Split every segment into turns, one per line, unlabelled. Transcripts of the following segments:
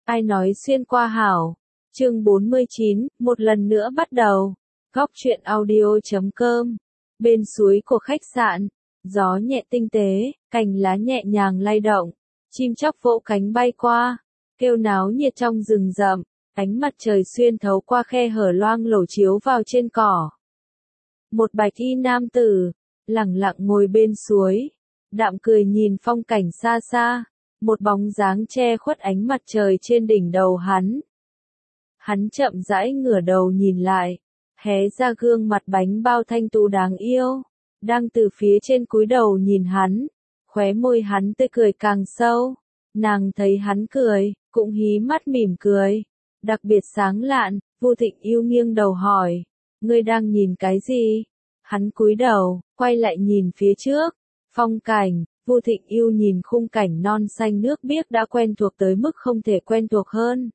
Ai nói xuyên qua hảo. Chương 49, một lần nữa bắt đầu. Góc truyện audio.com. Bên suối của khách sạn, gió nhẹ tinh tế, cành lá nhẹ nhàng lay động, chim chóc vỗ cánh bay qua, kêu náo nhiệt trong rừng rậm, ánh mặt trời xuyên thấu qua khe hở loang lổ chiếu vào trên cỏ. Một bạch y nam tử, lẳng lặng ngồi bên suối, đạm cười nhìn phong cảnh xa xa, một bóng dáng che khuất ánh mặt trời trên đỉnh đầu hắn. Hắn chậm rãi ngửa đầu nhìn lại, hé ra gương mặt bánh bao thanh tú đáng yêu, đang từ phía trên cúi đầu nhìn hắn, khóe môi hắn tươi cười càng sâu. Nàng thấy hắn cười, cũng hí mắt mỉm cười, đặc biệt sáng lạn. Vu Thịnh Yêu nghiêng đầu hỏi, ngươi đang nhìn cái gì? Hắn cúi đầu, quay lại nhìn phía trước, phong cảnh. Vu Thịnh Yêu nhìn khung cảnh non xanh nước biếc đã quen thuộc tới mức không thể quen thuộc hơn.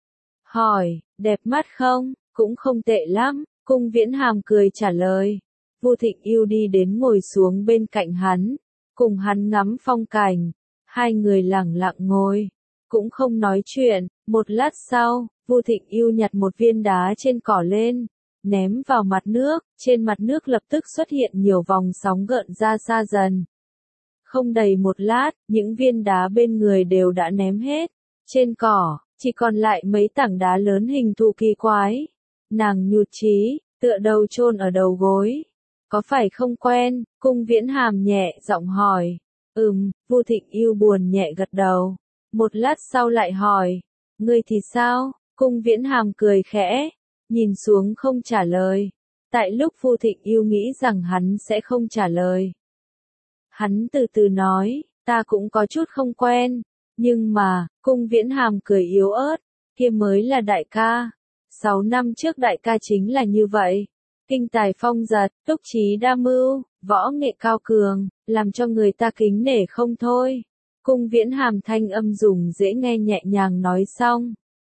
Hỏi, đẹp mắt không? Cũng không tệ lắm, Cung Viễn Hàm cười trả lời. Vu Thịnh Yêu đi đến ngồi xuống bên cạnh hắn, cùng hắn ngắm phong cảnh. Hai người lẳng lặng ngồi, cũng không nói chuyện. Một lát sau, Vu Thịnh Yêu nhặt một viên đá trên cỏ lên, ném vào mặt nước. Trên mặt nước lập tức xuất hiện nhiều vòng sóng gợn ra xa dần. Không đầy một lát, những viên đá bên người đều đã ném hết. Trên cỏ, chỉ còn lại mấy tảng đá lớn hình thù kỳ quái. Nàng nhụt chí, tựa đầu chôn ở đầu gối. Có phải không quen? Cung Viễn Hàm nhẹ giọng hỏi. Vu Thịnh Yêu buồn nhẹ gật đầu. Một lát sau lại hỏi, ngươi thì sao? Cung Viễn Hàm cười khẽ, nhìn xuống không trả lời. Tại lúc Vu Thịnh Yêu nghĩ rằng hắn sẽ không trả lời, hắn từ từ nói, ta cũng có chút không quen, nhưng mà, Cung Viễn Hàm cười yếu ớt, kia mới là đại ca. 6 năm trước đại ca chính là như vậy, kinh tài phong giật, túc trí đa mưu, võ nghệ cao cường, làm cho người ta kính nể không thôi. Cung Viễn Hàm thanh âm dùng dễ nghe nhẹ nhàng nói xong.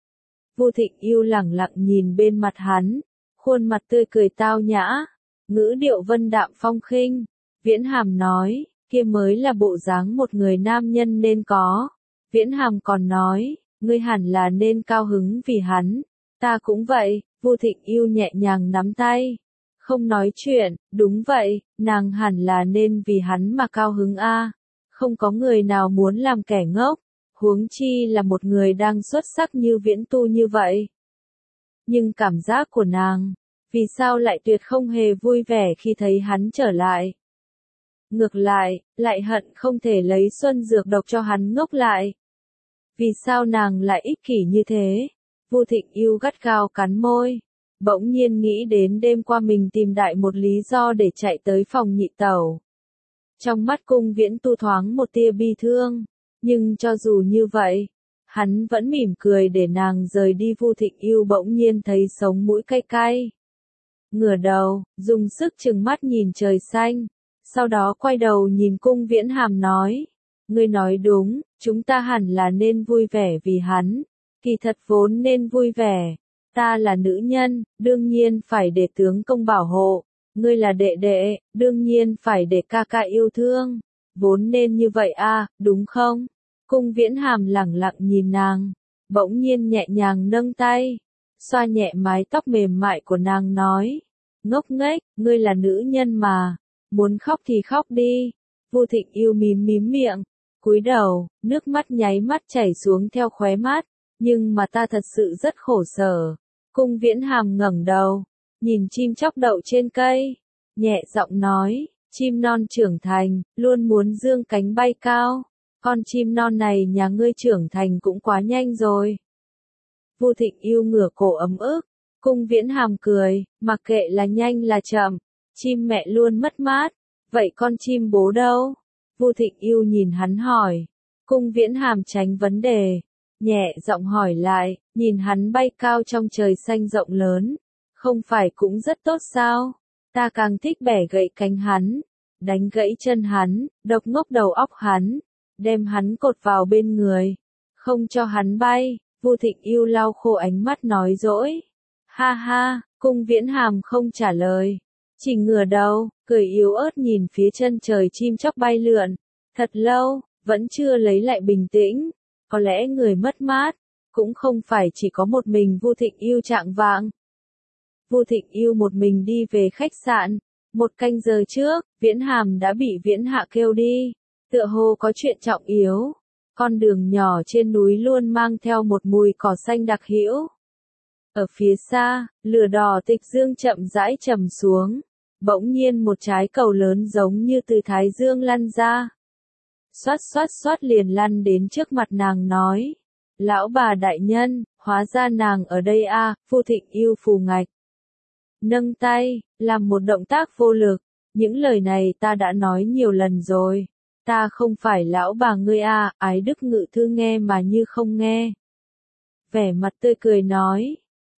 Vu Thịnh Yêu lẳng lặng nhìn bên mặt hắn, khuôn mặt tươi cười tao nhã, ngữ điệu vân đạm phong khinh. Viễn Hàm nói, kia mới là bộ dáng một người nam nhân nên có. Viễn Hàm còn nói, ngươi hẳn là nên cao hứng vì hắn. Ta cũng vậy. Vu Thịnh Yêu nhẹ nhàng nắm tay, không nói chuyện. Đúng vậy, nàng hẳn là nên vì hắn mà cao hứng a. Không có người nào muốn làm kẻ ngốc, huống chi là một người đang xuất sắc như Viễn Tu như vậy. Nhưng cảm giác của nàng, vì sao lại tuyệt không hề vui vẻ khi thấy hắn trở lại? Ngược lại, lại hận không thể lấy xuân dược độc cho hắn ngốc lại. Vì sao nàng lại ích kỷ như thế? Vu Thịnh Yêu gắt gao cắn môi, bỗng nhiên nghĩ đến đêm qua mình tìm đại một lý do để chạy tới phòng nhị tẩu. Trong mắt Cung Viễn Tu thoáng một tia bi thương, nhưng cho dù như vậy, hắn vẫn mỉm cười để nàng rời đi. Vu Thịnh Yêu bỗng nhiên thấy sống mũi cay cay. Ngửa đầu, dùng sức trừng mắt nhìn trời xanh, sau đó quay đầu nhìn Cung Viễn Hàm nói, ngươi nói đúng, chúng ta hẳn là nên vui vẻ vì hắn, kỳ thật vốn nên vui vẻ. Ta là nữ nhân, đương nhiên phải để tướng công bảo hộ, ngươi là đệ đệ, đương nhiên phải để ca ca yêu thương, vốn nên như vậy a, đúng không? Cung Viễn Hàm lẳng lặng nhìn nàng, bỗng nhiên nhẹ nhàng nâng tay, xoa nhẹ mái tóc mềm mại của nàng nói, ngốc nghếch, ngươi là nữ nhân mà, muốn khóc thì khóc đi. Vu Thịnh Yêu mím mím miệng, cúi đầu, nước mắt nháy mắt chảy xuống theo khóe mắt, nhưng mà ta thật sự rất khổ sở. Cung Viễn Hàm ngẩng đầu, nhìn chim chóc đậu trên cây, nhẹ giọng nói, chim non trưởng thành, luôn muốn dương cánh bay cao, con chim non này nhà ngươi trưởng thành cũng quá nhanh rồi. Vu Thịnh Yêu ngửa cổ ấm ức, Cung Viễn Hàm cười, mặc kệ là nhanh là chậm, chim mẹ luôn mất mát, vậy con chim bố đâu? Vu Thịnh Yêu nhìn hắn hỏi. Cung Viễn Hàm tránh vấn đề, nhẹ giọng hỏi lại, nhìn hắn bay cao trong trời xanh rộng lớn, không phải cũng rất tốt sao? Ta càng thích bẻ gãy cánh hắn, đánh gãy chân hắn, độc ngốc đầu óc hắn, đem hắn cột vào bên người, không cho hắn bay. Vu Thịnh Yêu lau khô ánh mắt nói dỗi. Ha ha, Cung Viễn Hàm không trả lời, chỉ ngửa đầu, cười yếu ớt nhìn phía chân trời chim chóc bay lượn. Thật lâu, vẫn chưa lấy lại bình tĩnh, có lẽ người mất mát, cũng không phải chỉ có một mình Vu Thịnh Yêu trạng vạng. Vu Thịnh Yêu một mình đi về khách sạn, 1 canh giờ trước, Viễn Hàm đã bị Viễn Hạ kêu đi, tựa hồ có chuyện trọng yếu. Con đường nhỏ trên núi luôn mang theo một mùi cỏ xanh đặc hữu. Ở phía xa, lửa đỏ tịch dương chậm rãi trầm xuống, bỗng nhiên một trái cầu lớn giống như từ thái dương lăn ra. Xoát xoát xoát liền lăn đến trước mặt nàng nói. Lão bà đại nhân, hóa ra nàng ở đây a. Vu Thịnh Yêu phù ngạch. Nâng tay, làm một động tác vô lực. Những lời này ta đã nói nhiều lần rồi. Ta không phải lão bà ngươi a. Ái Đức Ngự Thư nghe mà như không nghe. Vẻ mặt tươi cười nói.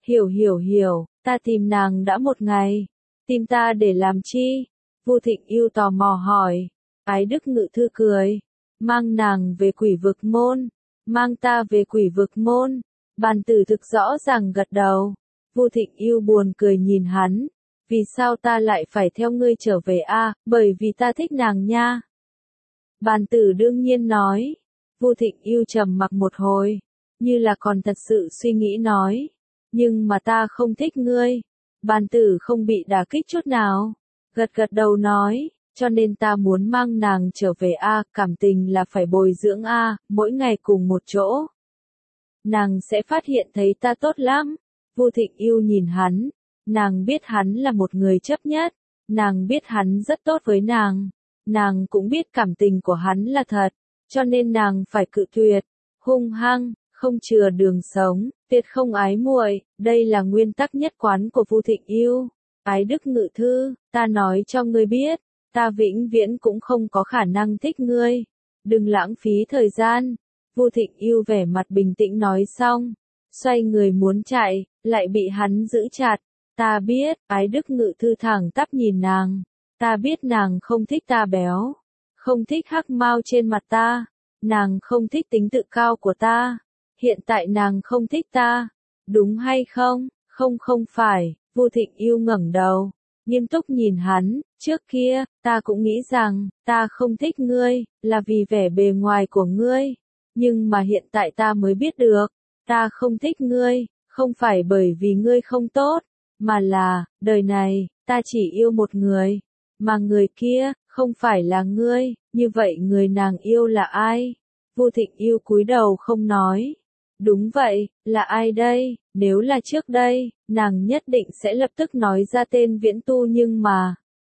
Hiểu, ta tìm nàng đã 1 ngày. Tìm ta để làm chi? Vu Thịnh Yêu tò mò hỏi. Ái Đức Ngự Thư cười. Mang nàng về Quỷ Vực Môn. Mang ta về Quỷ Vực Môn. Bàn tử thực rõ ràng gật đầu. Vu Thịnh Yêu buồn cười nhìn hắn. Vì sao ta lại phải theo ngươi trở về a? Bởi vì ta thích nàng nha. Bàn tử đương nhiên nói. Vu Thịnh Yêu trầm mặc một hồi, như là còn thật sự suy nghĩ nói. Nhưng mà ta không thích ngươi. Bàn tử không bị đả kích chút nào. Gật gật đầu nói. Cho nên ta muốn mang nàng trở về a. Cảm tình là phải bồi dưỡng a. Mỗi ngày cùng một chỗ. Nàng sẽ phát hiện thấy ta tốt lắm. Vu Thịnh Yêu nhìn hắn. Nàng biết hắn là một người chấp nhất. Nàng biết hắn rất tốt với nàng. Nàng cũng biết cảm tình của hắn là thật. Cho nên nàng phải cự tuyệt. Hung hăng, không chừa đường sống, tuyệt không ái muội. Đây là nguyên tắc nhất quán của Vu Thịnh Yêu. Ái Đức Ngự Thư, ta nói cho ngươi biết. Ta vĩnh viễn cũng không có khả năng thích ngươi. Đừng lãng phí thời gian. Vu Thịnh Yêu vẻ mặt bình tĩnh nói xong. Xoay người muốn chạy, lại bị hắn giữ chặt. Ta biết, Ái Đức Ngự Thư thẳng tắp nhìn nàng. Ta biết nàng không thích ta béo. Không thích hắc mao trên mặt ta. Nàng không thích tính tự cao của ta. Hiện tại nàng không thích ta. Đúng hay không? Không phải. Vu Thịnh Yêu ngẩng đầu. Nghiêm túc nhìn hắn. Trước kia, ta cũng nghĩ rằng, ta không thích ngươi, là vì vẻ bề ngoài của ngươi. Nhưng mà hiện tại ta mới biết được. Ta không thích ngươi, không phải bởi vì ngươi không tốt. Mà là, đời này, ta chỉ yêu một người. Mà người kia, không phải là ngươi. Như vậy người nàng yêu là ai? Vu Thịnh Yêu cúi đầu không nói. Đúng vậy, là ai đây? Nếu là trước đây, nàng nhất định sẽ lập tức nói ra tên Viễn Tu nhưng mà.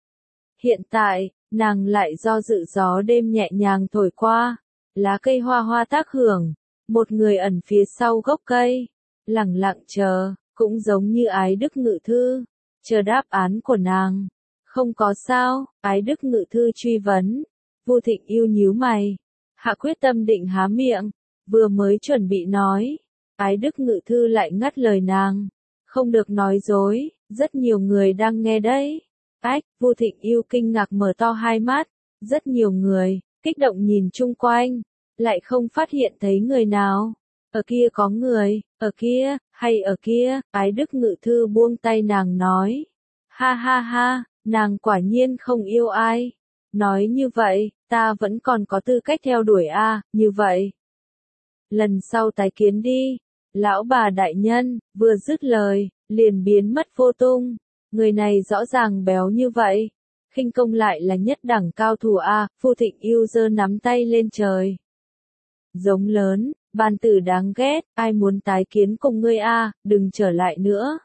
Hiện tại, nàng lại do dự gió đêm nhẹ nhàng thổi qua. Lá cây hoa hoa tác hưởng. Một người ẩn phía sau gốc cây. Lặng lặng chờ, cũng giống như Ái Đức Ngự Thư. Chờ đáp án của nàng. Không có sao, Ái Đức Ngự Thư truy vấn. Vu Thịnh Yêu nhíu mày. Hạ quyết tâm định há miệng. Vừa mới chuẩn bị nói. Ái Đức Ngự Thư lại ngắt lời nàng. Không được nói dối, rất nhiều người đang nghe đấy. Ách, Vu Thịnh Yêu kinh ngạc mở to hai mắt. Rất nhiều người, kích động nhìn chung quanh. Lại không phát hiện thấy người nào. Ở kia có người, ở kia, hay ở kia. Ái Đức Ngự Thư buông tay nàng nói. Ha ha ha, nàng quả nhiên không yêu ai. Nói như vậy, ta vẫn còn có tư cách theo đuổi a. Như vậy. Lần sau tái kiến đi. Lão bà đại nhân, vừa dứt lời, liền biến mất vô tung. Người này rõ ràng béo như vậy. Khinh công lại là nhất đẳng cao thủ a. Vu Thịnh Yêu giơ nắm tay lên trời. Giống lớn, bàn tử đáng ghét, ai muốn tái kiến cùng ngươi a, đừng trở lại nữa.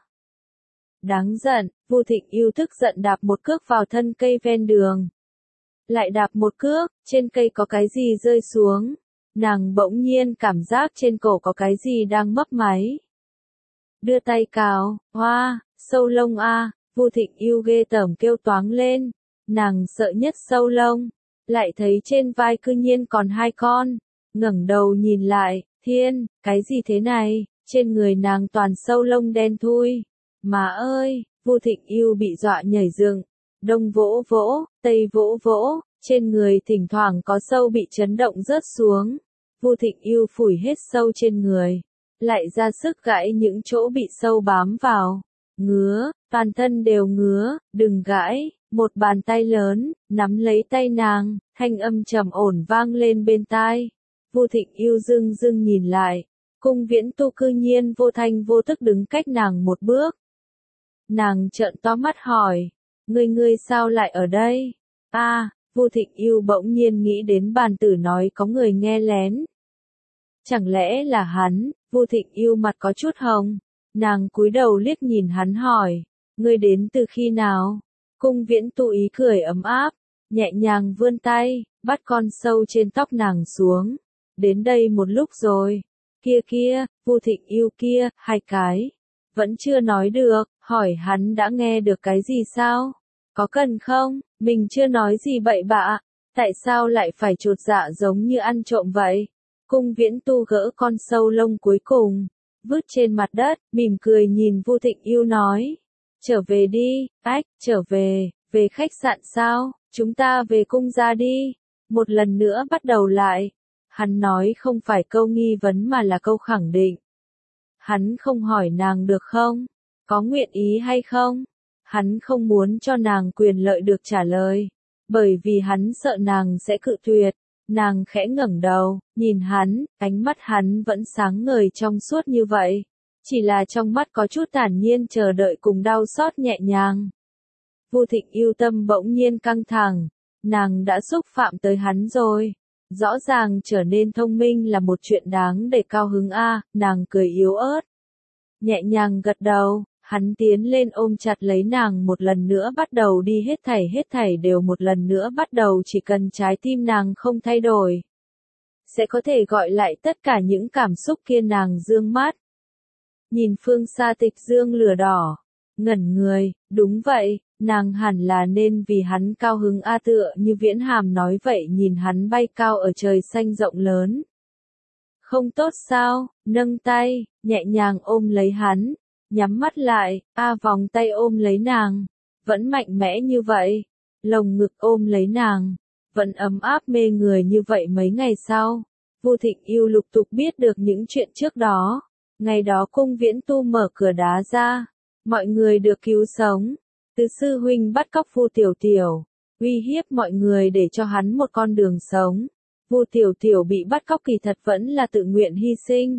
Đáng giận, Vu Thịnh Yêu tức giận đạp một cước vào thân cây ven đường. Lại đạp một cước, trên cây có cái gì rơi xuống. Nàng bỗng nhiên cảm giác trên cổ có cái gì đang mấp máy. Đưa tay cào, hoa, sâu lông a. Vu Thịnh Yêu ghê tởm kêu toáng lên. Nàng sợ nhất sâu lông. Lại thấy trên vai cư nhiên còn 2 con. Ngẩng đầu nhìn lại, thiên, cái gì thế này? Trên người nàng toàn sâu lông đen thui. Má ơi, Vu Thịnh Yêu bị dọa nhảy dựng. Đông vỗ vỗ, tây vỗ vỗ, trên người thỉnh thoảng có sâu bị chấn động rớt xuống. Vu Thịnh Yêu phủi hết sâu trên người, lại ra sức gãi những chỗ bị sâu bám vào. Ngứa, toàn thân đều ngứa, đừng gãi. Một bàn tay lớn, nắm lấy tay nàng, thanh âm trầm ổn vang lên bên tai. Vu Thịnh Yêu dưng dưng nhìn lại, Cung Viễn Tu cư nhiên vô thanh vô tức đứng cách nàng một bước. Nàng trợn to mắt hỏi, ngươi sao lại ở đây? Vu Thịnh Yêu bỗng nhiên nghĩ đến bàn tử nói có người nghe lén. Chẳng lẽ là hắn? Vu Thịnh Yêu mặt có chút hồng. Nàng cúi đầu liếc nhìn hắn hỏi, ngươi đến từ khi nào? Cung Viễn Tu ý cười ấm áp, nhẹ nhàng vươn tay, bắt con sâu trên tóc nàng xuống. Đến đây một lúc rồi. Kia, Vu Thịnh Yêu kia, 2 cái. Vẫn chưa nói được, hỏi hắn đã nghe được cái gì sao? Có cần không? Mình chưa nói gì bậy bạ. Tại sao lại phải chột dạ giống như ăn trộm vậy? Cung Viễn Tu gỡ con sâu lông cuối cùng, vứt trên mặt đất, mỉm cười nhìn Vu Thịnh Yêu nói. Trở về đi, trở về, về khách sạn sao? Chúng ta về cung ra đi. Một lần nữa bắt đầu lại. Hắn nói không phải câu nghi vấn mà là câu khẳng định. Hắn không hỏi nàng được không? Có nguyện ý hay không? Hắn không muốn cho nàng quyền lợi được trả lời. Bởi vì hắn sợ nàng sẽ cự tuyệt. Nàng khẽ ngẩng đầu, nhìn hắn, ánh mắt hắn vẫn sáng ngời trong suốt như vậy. Chỉ là trong mắt có chút thản nhiên chờ đợi cùng đau xót nhẹ nhàng. Vu Thịnh Yêu tâm bỗng nhiên căng thẳng. Nàng đã xúc phạm tới hắn rồi. Rõ ràng trở nên thông minh là một chuyện đáng để cao hứng nàng cười yếu ớt. Nhẹ nhàng gật đầu, hắn tiến lên ôm chặt lấy nàng một lần nữa bắt đầu đi hết thảy đều một lần nữa bắt đầu chỉ cần trái tim nàng không thay đổi. Sẽ có thể gọi lại tất cả những cảm xúc kia nàng dương mắt. Nhìn phương xa Tịch Dương lửa đỏ, ngẩn người, đúng vậy. Nàng hẳn là nên vì hắn cao hứng tựa như Viễn Hàm nói vậy nhìn hắn bay cao ở trời xanh rộng lớn. Không tốt sao, nâng tay, nhẹ nhàng ôm lấy hắn, nhắm mắt lại, vòng tay ôm lấy nàng, vẫn mạnh mẽ như vậy, lồng ngực ôm lấy nàng, vẫn ấm áp mê người như vậy mấy ngày sau. Vu Thịnh Yêu lục tục biết được những chuyện trước đó, ngày đó Cung Viễn Tu mở cửa đá ra, mọi người được cứu sống. Từ sư huynh bắt cóc Vu Tiểu Tiểu, uy hiếp mọi người để cho hắn một con đường sống. Vu Tiểu Tiểu bị bắt cóc kỳ thật vẫn là tự nguyện hy sinh.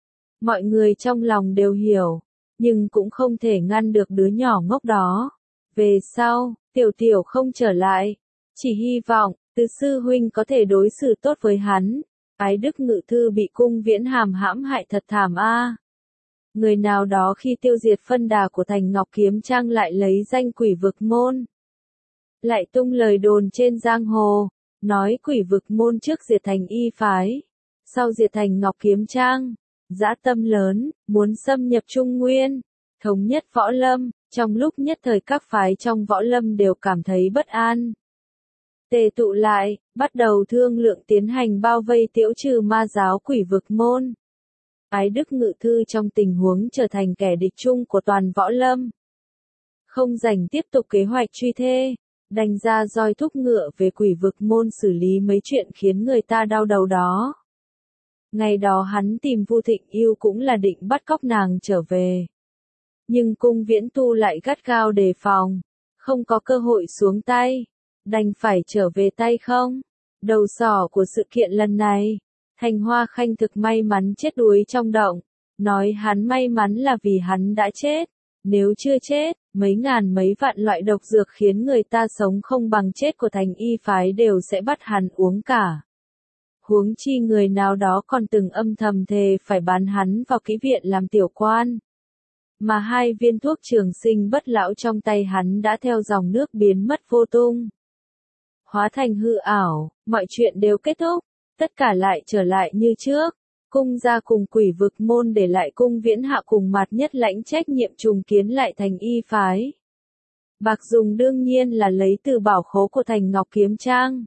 Mọi người trong lòng đều hiểu, nhưng cũng không thể ngăn được đứa nhỏ ngốc đó. Về sau, Tiểu Tiểu không trở lại, chỉ hy vọng Từ sư huynh có thể đối xử tốt với hắn. Ái Đức Ngự Thư bị Cung Viễn Hàm hãm hại thật thảm Người nào đó khi tiêu diệt phân đà của thành Ngọc Kiếm Trang lại lấy danh Quỷ Vực Môn. Lại tung lời đồn trên giang hồ, nói Quỷ Vực Môn trước diệt thành Y Phái, sau diệt thành Ngọc Kiếm Trang, dã tâm lớn, muốn xâm nhập Trung Nguyên, thống nhất võ lâm, trong lúc nhất thời các phái trong võ lâm đều cảm thấy bất an. Tề tụ lại, bắt đầu thương lượng tiến hành bao vây tiễu trừ ma giáo Quỷ Vực Môn. Ái Đức Ngự Thư trong tình huống trở thành kẻ địch chung của toàn võ lâm. Không rảnh tiếp tục kế hoạch truy thê, đành ra roi thúc ngựa về Quỷ Vực Môn xử lý mấy chuyện khiến người ta đau đầu đó. Ngày đó hắn tìm Vu Thịnh Yêu cũng là định bắt cóc nàng trở về. Nhưng Cung Viễn Tu lại gắt gao đề phòng, không có cơ hội xuống tay, đành phải trở về tay không. Đầu sỏ của sự kiện lần này, Thành Hoa Khanh thực may mắn chết đuối trong động, nói hắn may mắn là vì hắn đã chết, nếu chưa chết, mấy ngàn mấy vạn loại độc dược khiến người ta sống không bằng chết của thành Y Phái đều sẽ bắt hắn uống cả. Huống chi người nào đó còn từng âm thầm thề phải bán hắn vào kỹ viện làm tiểu quan. Mà 2 viên thuốc trường sinh bất lão trong tay hắn đã theo dòng nước biến mất vô tung. Hóa thành hư ảo, mọi chuyện đều kết thúc. Tất cả lại trở lại như trước, Cung gia cùng Quỷ Vực Môn để lại Cung Viễn Hạ cùng Mạt Nhất lãnh trách nhiệm trùng kiến lại thành Y Phái. Bạc dùng đương nhiên là lấy từ bảo khố của thành Ngọc Kiếm Trang.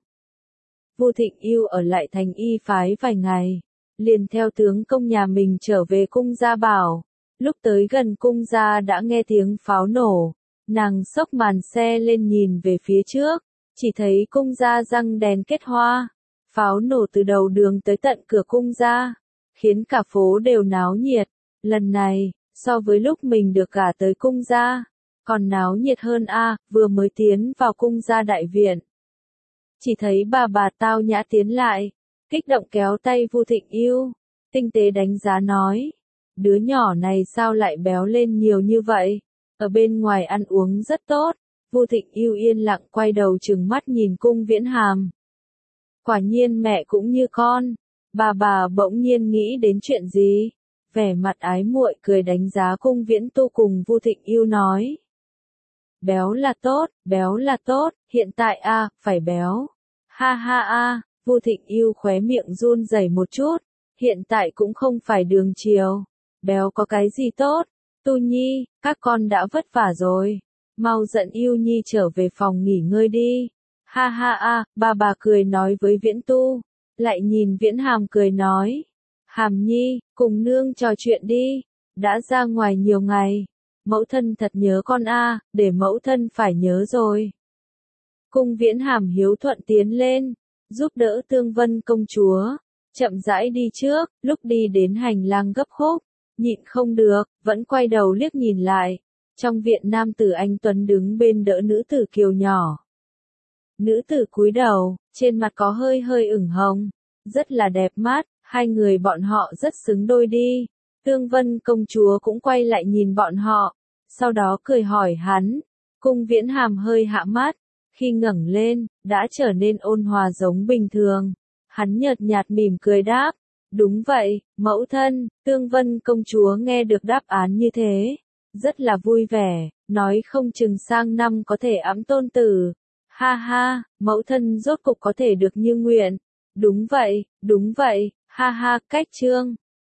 Vu Thịnh Yêu ở lại thành Y Phái vài ngày, liền theo tướng công nhà mình trở về Cung gia bảo. Lúc tới gần Cung gia đã nghe tiếng pháo nổ, nàng xốc màn xe lên nhìn về phía trước, chỉ thấy Cung gia răng đèn kết hoa. Pháo nổ từ đầu đường tới tận cửa cung gia, khiến cả phố đều náo nhiệt. Lần này, so với lúc mình được gả tới cung gia, còn náo nhiệt hơn vừa mới tiến vào cung gia đại viện. Chỉ thấy bà tao nhã tiến lại, kích động kéo tay Vu Thịnh Yêu. tinh tế đánh giá nói. Đứa nhỏ này sao lại béo lên nhiều như vậy? Ở bên ngoài ăn uống rất tốt. Vu Thịnh Yêu yên lặng quay đầu trừng mắt nhìn Cung Viễn Hàm. Quả nhiên mẹ cũng như con. Bà bỗng nhiên nghĩ đến chuyện gì? Vẻ mặt ái muội cười đánh giá Cung Viễn Tu cùng Vu Thịnh Yêu nói. Béo là tốt, hiện tại phải béo. Ha ha Vu Thịnh Yêu khóe miệng run rẩy một chút, hiện tại cũng không phải đường chiều. Béo có cái gì tốt? Tu Nhi, các con đã vất vả rồi. Mau dẫn Yêu Nhi trở về phòng nghỉ ngơi đi. Ha ha bà cười nói với Viễn Tu, lại nhìn Viễn Hàm cười nói. Hàm Nhi, cùng nương trò chuyện đi, đã ra ngoài nhiều ngày. Mẫu thân thật nhớ con để mẫu thân phải nhớ rồi. Cung Viễn Hàm hiếu thuận tiến lên, giúp đỡ Tương Vân công chúa, chậm rãi đi trước, lúc đi đến hành lang gấp khúc, nhịn không được, vẫn quay đầu liếc nhìn lại. Trong viện nam tử anh tuấn đứng bên đỡ nữ tử kiều nhỏ. Nữ tử cúi đầu, trên mặt có hơi hơi ửng hồng, rất là đẹp mắt, hai người bọn họ rất xứng đôi đi. Tương Vân công chúa cũng quay lại nhìn bọn họ, sau đó cười hỏi hắn. Cung Viễn Hàm hơi hạ mắt, khi ngẩng lên, đã trở nên ôn hòa giống bình thường. Hắn nhợt nhạt mỉm cười đáp, đúng vậy, mẫu thân. Tương Vân công chúa nghe được đáp án như thế, rất là vui vẻ, nói không chừng sang năm có thể ẵm tôn tử. Ha ha, mẫu thân rốt cục có thể được như nguyện. Đúng vậy, ha ha, cách chương.